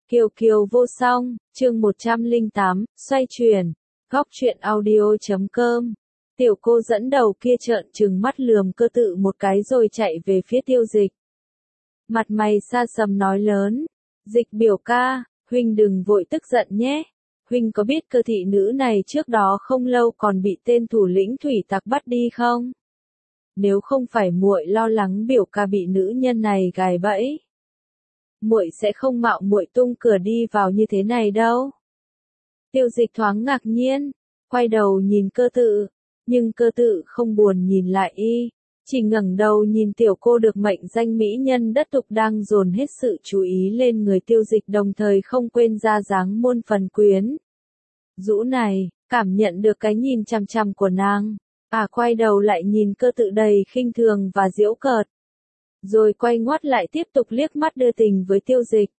Kiều Kiều vô song, chương 108, xoay chuyển, góc truyện audio.com. Tiểu cô dẫn đầu kia trợn trừng mắt lườm Cơ Tự một cái rồi chạy về phía Tiêu Dịch. Mặt mày xa sầm nói lớn, Dịch biểu ca, huynh đừng vội tức giận nhé. Huynh có biết Cơ thị nữ này trước đó không lâu còn bị tên thủ lĩnh thủy tặc bắt đi không? Nếu không phải muội lo lắng biểu ca bị nữ nhân này gài bẫy, muội sẽ không mạo muội tung cửa đi vào như thế này đâu. Tiêu Dịch thoáng ngạc nhiên, quay đầu nhìn Cơ Tự, nhưng Cơ Tự không buồn nhìn lại y, chỉ ngẩng đầu nhìn tiểu cô được mệnh danh mỹ nhân đất tục đang dồn hết sự chú ý lên người Tiêu Dịch, đồng thời không quên ra dáng muôn phần quyến rũ này, cảm nhận được cái nhìn chằm chằm của nàng, quay đầu lại nhìn Cơ Tự đầy khinh thường và giễu cợt, rồi quay ngoắt lại tiếp tục liếc mắt đưa tình với Tiêu Dịch.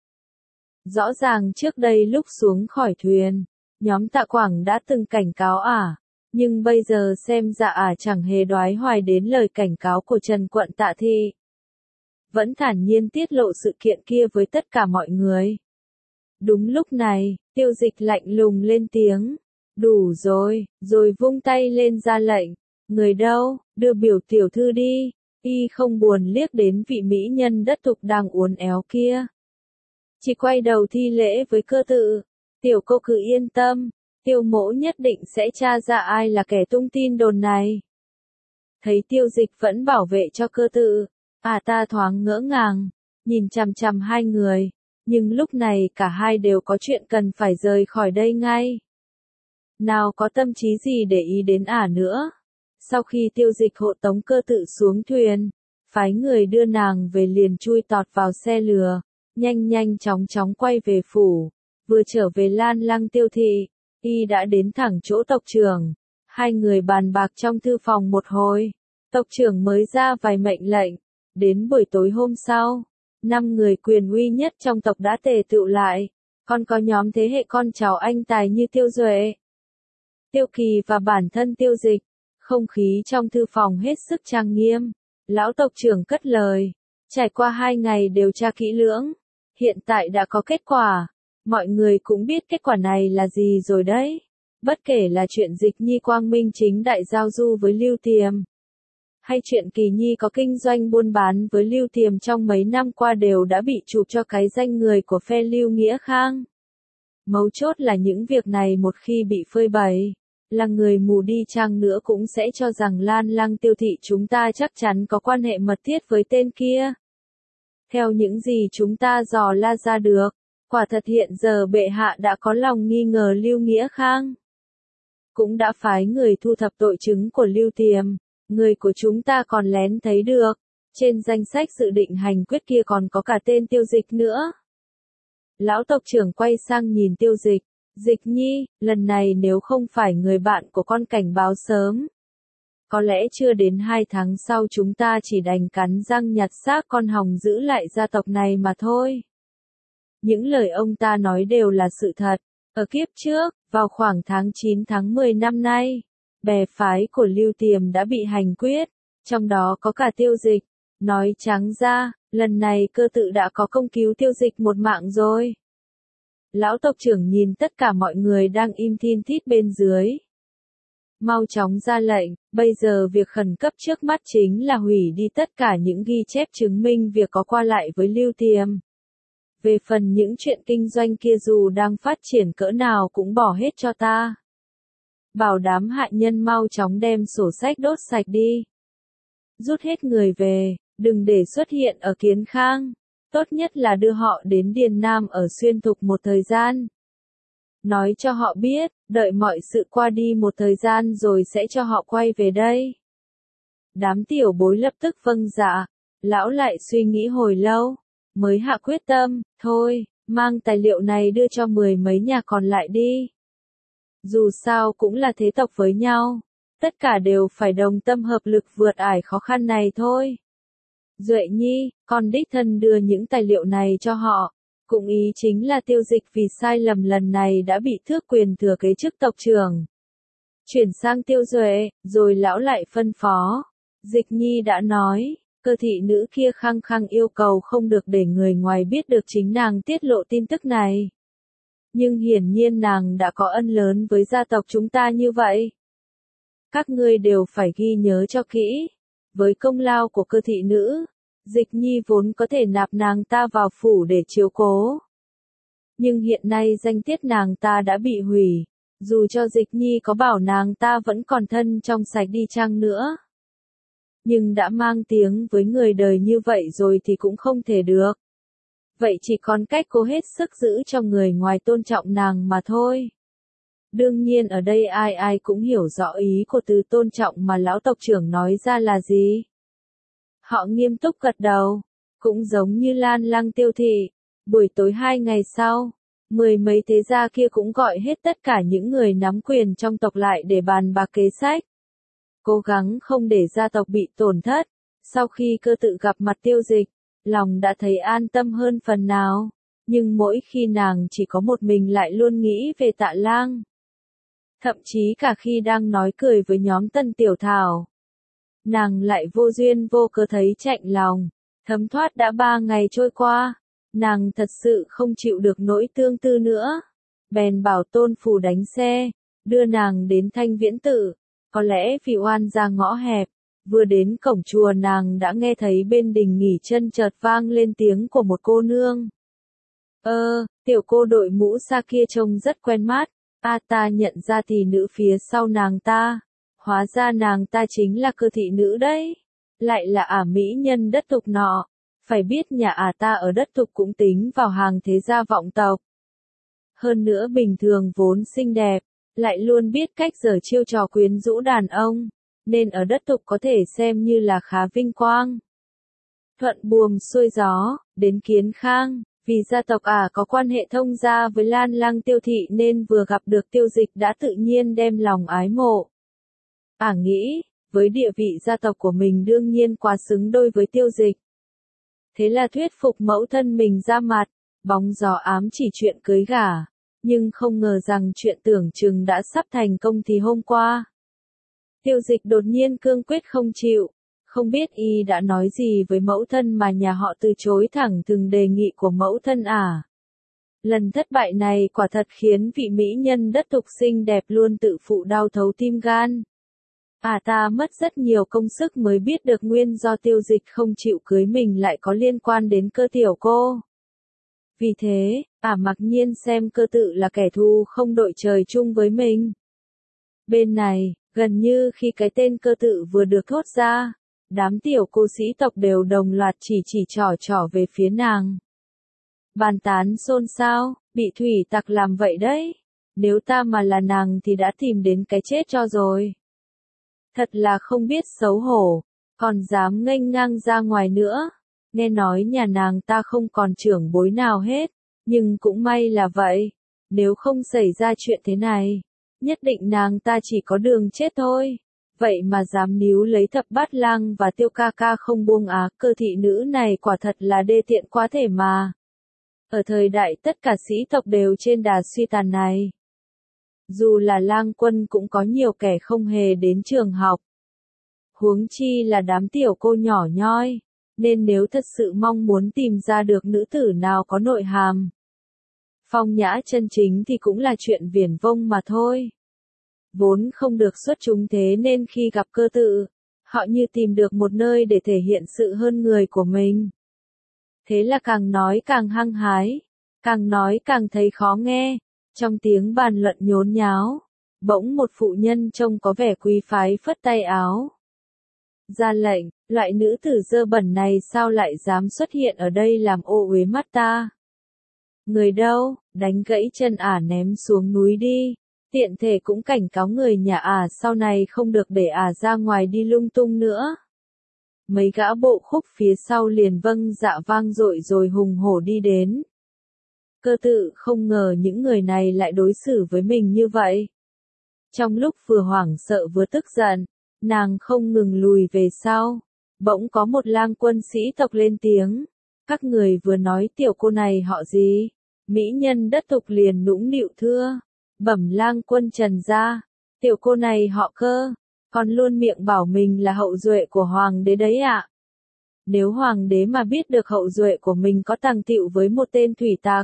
Rõ ràng trước đây lúc xuống khỏi thuyền, nhóm Tạ Quảng đã từng cảnh cáo nhưng bây giờ xem ra chẳng hề đoái hoài đến lời cảnh cáo của Trần Quận Tạ Thị. Vẫn thản nhiên tiết lộ sự kiện kia với tất cả mọi người. Đúng lúc này, Tiêu Dịch lạnh lùng lên tiếng, đủ rồi, rồi vung tay lên ra lệnh, người đâu, đưa biểu tiểu thư đi. Y không buồn liếc đến vị mỹ nhân đất tục đang uốn éo kia, chỉ quay đầu thi lễ với Cơ Tự, tiểu cô cứ yên tâm, Tiêu mỗ nhất định sẽ tra ra ai là kẻ tung tin đồn này. Thấy Tiêu Dịch vẫn bảo vệ cho Cơ Tự, ta thoáng ngỡ ngàng, nhìn chằm chằm hai người, nhưng lúc này cả hai đều có chuyện cần phải rời khỏi đây ngay. Nào có tâm trí gì để ý đến nữa. Sau khi Tiêu Dịch hộ tống Cơ Tự xuống thuyền, phái người đưa nàng về liền chui tọt vào xe lừa, nhanh chóng quay về phủ. Vừa trở về Lan Lăng Tiêu Thị, y đã đến thẳng chỗ tộc trưởng. Hai người bàn bạc trong thư phòng một hồi, tộc trưởng mới ra vài mệnh lệnh. Đến buổi tối hôm sau, 5 người quyền uy nhất trong tộc đã tề tựu lại, còn có nhóm thế hệ con cháu anh tài như Tiêu Duệ, Tiêu Kỳ và bản thân Tiêu Dịch. Không khí trong thư phòng hết sức trang nghiêm. Lão tộc trưởng cất lời, trải qua 2 ngày điều tra kỹ lưỡng, hiện tại đã có kết quả. Mọi người cũng biết kết quả này là gì rồi đấy. Bất kể là chuyện Dịch Nhi quang minh chính đại giao du với Lưu Tiềm, hay chuyện Kỳ Nhi có kinh doanh buôn bán với Lưu Tiềm trong mấy năm qua đều đã bị chụp cho cái danh người của phe Lưu Nghĩa Khang. Mấu chốt là những việc này một khi bị phơi bày, là người mù đi chăng nữa cũng sẽ cho rằng Lan Lăng Tiêu Thị chúng ta chắc chắn có quan hệ mật thiết với tên kia. Theo những gì chúng ta dò la ra được, quả thật hiện giờ bệ hạ đã có lòng nghi ngờ Lưu Nghĩa Khang. Cũng đã phái người thu thập tội chứng của Lưu Tiềm, người của chúng ta còn lén thấy được. Trên danh sách dự định hành quyết kia còn có cả tên Tiêu Dịch nữa. Lão tộc trưởng quay sang nhìn Tiêu Dịch. Dịch Nhi, lần này nếu không phải người bạn của con cảnh báo sớm, có lẽ chưa đến 2 tháng sau chúng ta chỉ đành cắn răng nhặt xác con hòng giữ lại gia tộc này mà thôi. Những lời ông ta nói đều là sự thật. Ở kiếp trước, vào khoảng tháng 9 tháng 10 năm nay, bè phái của Lưu Tiềm đã bị hành quyết, trong đó có cả Tiêu Dịch. Nói trắng ra, lần này Cơ Tự đã có công cứu Tiêu Dịch một mạng rồi. Lão tộc trưởng nhìn tất cả mọi người đang im thin thít bên dưới. Mau chóng ra lệnh, bây giờ việc khẩn cấp trước mắt chính là hủy đi tất cả những ghi chép chứng minh việc có qua lại với Lưu Tiềm. Về phần những chuyện kinh doanh kia dù đang phát triển cỡ nào cũng bỏ hết cho ta. Bảo đám hạ nhân mau chóng đem sổ sách đốt sạch đi. Rút hết người về, đừng để xuất hiện ở Kiến Khang. Tốt nhất là đưa họ đến Điền Nam ở Xuyên Thục một thời gian. Nói cho họ biết, đợi mọi sự qua đi một thời gian rồi sẽ cho họ quay về đây. Đám tiểu bối lập tức vâng dạ. Lão lại suy nghĩ hồi lâu, mới hạ quyết tâm, thôi, mang tài liệu này đưa cho 10 mấy nhà còn lại đi. Dù sao cũng là thế tộc với nhau, tất cả đều phải đồng tâm hợp lực vượt ải khó khăn này thôi. Duệ Nhi, con đích thân đưa những tài liệu này cho họ, cũng ý chính là Tiêu Dịch vì sai lầm lần này đã bị tước quyền thừa kế chức tộc trưởng. Chuyển sang Tiêu Duệ, rồi lão lại phân phó. Dịch Nhi đã nói, Cơ thị nữ kia khăng khăng yêu cầu không được để người ngoài biết được chính nàng tiết lộ tin tức này. Nhưng hiển nhiên nàng đã có ân lớn với gia tộc chúng ta như vậy. Các ngươi đều phải ghi nhớ cho kỹ. Với công lao của cơ thị nữ, Dịch Nhi vốn có thể nạp nàng ta vào phủ để chiếu cố. Nhưng hiện nay danh tiết nàng ta đã bị hủy, dù cho Dịch Nhi có bảo nàng ta vẫn còn thân trong sạch đi chăng nữa. Nhưng đã mang tiếng với người đời như vậy rồi thì cũng không thể được. Vậy chỉ còn cách cố hết sức giữ cho người ngoài tôn trọng nàng mà thôi. Đương nhiên ở đây ai ai cũng hiểu rõ ý của từ tôn trọng mà lão tộc trưởng nói ra là gì. Họ nghiêm túc gật đầu, cũng giống như Lan Lăng Tiêu thị. Buổi tối 2 ngày sau, 10 mấy thế gia kia cũng gọi hết tất cả những người nắm quyền trong tộc lại để bàn bạc kế sách. Cố gắng không để gia tộc bị tổn thất. Sau khi Cơ Tự gặp mặt Tiêu Dịch, lòng đã thấy an tâm hơn phần nào. Nhưng mỗi khi nàng chỉ có một mình lại luôn nghĩ về Tạ Lang. Thậm chí cả khi đang nói cười với nhóm Tân Tiểu Thảo, nàng lại vô duyên vô cớ thấy chạnh lòng. Thấm thoát đã 3 ngày trôi qua, nàng thật sự không chịu được nỗi tương tư nữa. Bèn bảo Tôn Phủ đánh xe, đưa nàng đến Thanh Viễn Tự. Có lẽ vì oan ra ngõ hẹp, vừa đến cổng chùa nàng đã nghe thấy bên đình nghỉ chân chợt vang lên tiếng của một cô nương. Tiểu cô đội mũ xa kia trông rất quen mắt. Ta nhận ra tỷ nữ phía sau nàng ta. Hóa ra nàng ta chính là Cơ thị nữ đấy. Lại là mỹ nhân đất Thục nọ. Phải biết nhà ta ở đất Thục cũng tính vào hàng thế gia vọng tộc. Hơn nữa bình thường vốn xinh đẹp, lại luôn biết cách giở chiêu trò quyến rũ đàn ông, nên ở đất Thục có thể xem như là khá vinh quang. Thuận buồm xuôi gió, đến Kiến Khang, vì gia tộc có quan hệ thông gia với Lan Lăng Tiêu thị nên vừa gặp được Tiêu Dịch đã tự nhiên đem lòng ái mộ. Nghĩ, với địa vị gia tộc của mình đương nhiên quá xứng đôi với Tiêu Dịch. Thế là thuyết phục mẫu thân mình ra mặt, bóng gió ám chỉ chuyện cưới gả. Nhưng không ngờ rằng chuyện tưởng chừng đã sắp thành công thì hôm qua. Tiêu Dịch đột nhiên cương quyết không chịu, không biết y đã nói gì với mẫu thân mà nhà họ từ chối thẳng thừng đề nghị của mẫu thân Lần thất bại này quả thật khiến vị mỹ nhân đất Thục xinh đẹp luôn tự phụ đau thấu tim gan. Ta mất rất nhiều công sức mới biết được nguyên do Tiêu Dịch không chịu cưới mình lại có liên quan đến Cơ tiểu cô. Vì thế, mặc nhiên xem Cơ Tự là kẻ thù không đội trời chung với mình. Bên này, gần như khi cái tên Cơ Tự vừa được thốt ra, đám tiểu cô sĩ tộc đều đồng loạt chỉ trỏ về phía nàng. Bàn tán xôn xao, bị thủy tặc làm vậy đấy. Nếu ta mà là nàng thì đã tìm đến cái chết cho rồi. Thật là không biết xấu hổ, còn dám nghênh ngang ra ngoài nữa. Nghe nói nhà nàng ta không còn trưởng bối nào hết, nhưng cũng may là vậy. Nếu không xảy ra chuyện thế này, nhất định nàng ta chỉ có đường chết thôi. Vậy mà dám níu lấy Thập Bát Lang và Tiêu ca ca không buông Cơ thị nữ này quả thật là đê tiện quá thể mà. Ở thời đại tất cả sĩ tộc đều trên đà suy tàn này. Dù là Lang Quân cũng có nhiều kẻ không hề đến trường học. Huống chi là đám tiểu cô nhỏ nhoi. Nên nếu thật sự mong muốn tìm ra được nữ tử nào có nội hàm, phong nhã chân chính thì cũng là chuyện viển vông mà thôi. Vốn không được xuất chúng thế nên khi gặp Cơ Tự, họ như tìm được một nơi để thể hiện sự hơn người của mình. Thế là càng nói càng hăng hái, càng nói càng thấy khó nghe. Trong tiếng bàn luận nhốn nháo, bỗng một phụ nhân trông có vẻ quý phái phất tay áo. Ra lệnh, loại nữ tử dơ bẩn này sao lại dám xuất hiện ở đây làm ô uế mắt ta? Người đâu, đánh gãy chân ném xuống núi đi. Tiện thể cũng cảnh cáo người nhà sau này không được để ra ngoài đi lung tung nữa. Mấy gã bộ khúc phía sau liền vâng dạ vang dội rồi hùng hổ đi đến. Cơ Tự không ngờ những người này lại đối xử với mình như vậy. Trong lúc vừa hoảng sợ vừa tức giận, nàng không ngừng lùi về sau. Bỗng có một lang quân sĩ tộc lên tiếng. Các người vừa nói tiểu cô này họ gì? Mỹ nhân đất Thục liền nũng nịu thưa. Bẩm lang quân Trần gia, tiểu cô này họ Cơ, còn luôn miệng bảo mình là hậu duệ của hoàng đế đấy ạ. Nếu hoàng đế mà biết được hậu duệ của mình có tàng tựu với một tên thủy tặc,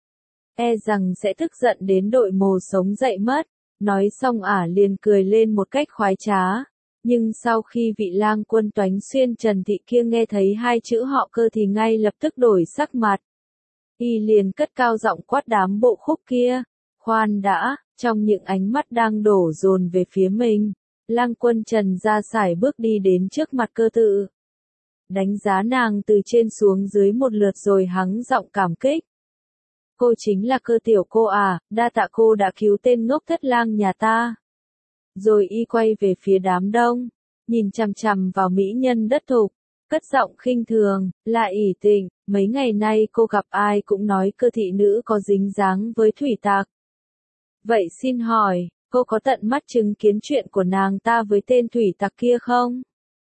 e rằng sẽ tức giận đến đội mồ sống dậy mất. Nói xong liền cười lên một cách khoái trá. Nhưng sau khi vị lang quân Toánh Xuyên Trần Thị kia nghe thấy hai chữ họ Cơ thì ngay lập tức đổi sắc mặt. Y liền cất cao giọng quát đám bộ khúc kia. Khoan đã, trong những ánh mắt đang đổ dồn về phía mình, lang quân Trần ra sải bước đi đến trước mặt Cơ tự. Đánh giá nàng từ trên xuống dưới một lượt rồi hắng giọng cảm kích. Cô chính là Cơ tiểu cô à, đa tạ cô đã cứu tên ngốc thất lang nhà ta. Rồi y quay về phía đám đông, nhìn chằm chằm vào mỹ nhân đất thục, cất giọng khinh thường, là ỷ Tịnh, mấy ngày nay cô gặp ai cũng nói Cơ thị nữ có dính dáng với thủy tặc. Vậy xin hỏi, cô có tận mắt chứng kiến chuyện của nàng ta với tên thủy tặc kia không?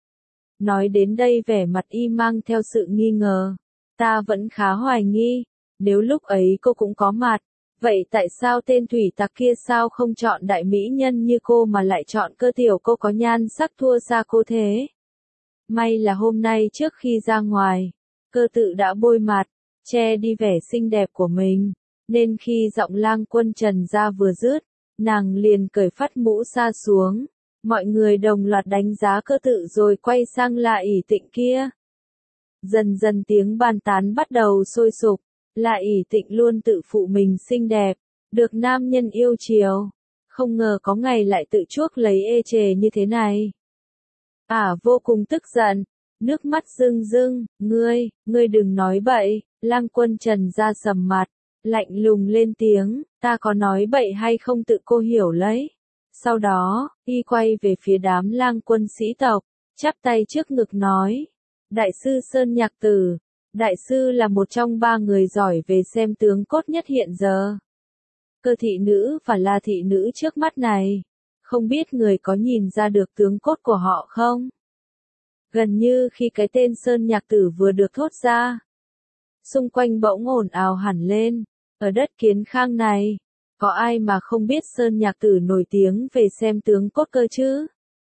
Nói đến đây vẻ mặt y mang theo sự nghi ngờ. Ta vẫn khá hoài nghi, nếu lúc ấy cô cũng có mặt, vậy tại sao tên thủy tặc kia sao không chọn đại mỹ nhân như cô mà lại chọn Cơ tiểu cô có nhan sắc thua xa cô thế? May là hôm nay trước khi ra ngoài, Cơ tự đã bôi mặt, che đi vẻ xinh đẹp của mình, nên khi giọng lang quân Trần ra vừa dứt, nàng liền cởi phắt mũ sa xuống. Mọi người đồng loạt đánh giá Cơ tự rồi quay sang là ỷ Tịnh kia. Dần dần tiếng bàn tán bắt đầu sôi sục. Là ỷ Tịnh luôn tự phụ mình xinh đẹp, được nam nhân yêu chiều. Không ngờ có ngày lại tự chuốc lấy ê chề như thế này. Vô cùng tức giận, nước mắt rưng rưng, ngươi đừng nói bậy. Lang quân Trần ra sầm mặt, lạnh lùng lên tiếng, ta có nói bậy hay không tự cô hiểu lấy. Sau đó, y quay về phía đám lang quân sĩ tộc, chắp tay trước ngực nói, Đại sư Sơn Nhạc Tử, Đại sư là một trong 3 người giỏi về xem tướng cốt nhất hiện giờ. Cơ thị nữ và La thị nữ trước mắt này, không biết người có nhìn ra được tướng cốt của họ không? Gần như khi cái tên Sơn Nhạc Tử vừa được thốt ra, xung quanh bỗng ồn ào hẳn lên. Ở đất Kiến Khang này, có ai mà không biết Sơn Nhạc Tử nổi tiếng về xem tướng cốt cơ chứ?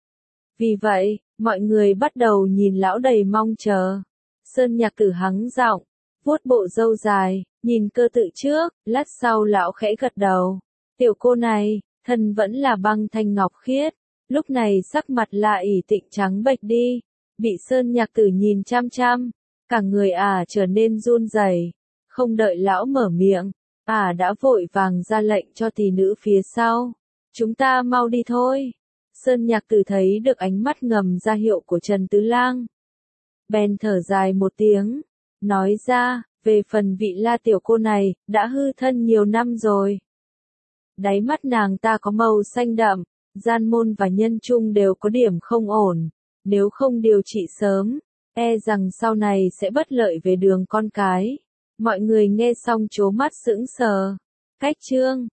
Vì vậy, mọi người bắt đầu nhìn lão đầy mong chờ. Sơn Nhạc Tử hắng giọng, vuốt bộ râu dài, nhìn Cơ tự trước, lát sau lão khẽ gật đầu. Tiểu cô này, thân vẫn là băng thanh ngọc khiết. Lúc này sắc mặt là ỷ Tịnh trắng bệch đi, bị Sơn Nhạc Tử nhìn chăm chăm, cả người trở nên run rẩy. Không đợi lão mở miệng, đã vội vàng ra lệnh cho tỷ nữ phía sau. Chúng ta mau đi thôi. Sơn Nhạc Tử thấy được ánh mắt ngầm ra hiệu của Trần Tứ Lang, bèn thở dài một tiếng, nói ra, về phần vị La tiểu cô này, đã hư thân nhiều năm rồi. Đáy mắt nàng ta có màu xanh đậm, gian môn và nhân trung đều có điểm không ổn, nếu không điều trị sớm, e rằng sau này sẽ bất lợi về đường con cái. Mọi người nghe xong trố mắt sững sờ. Cách chương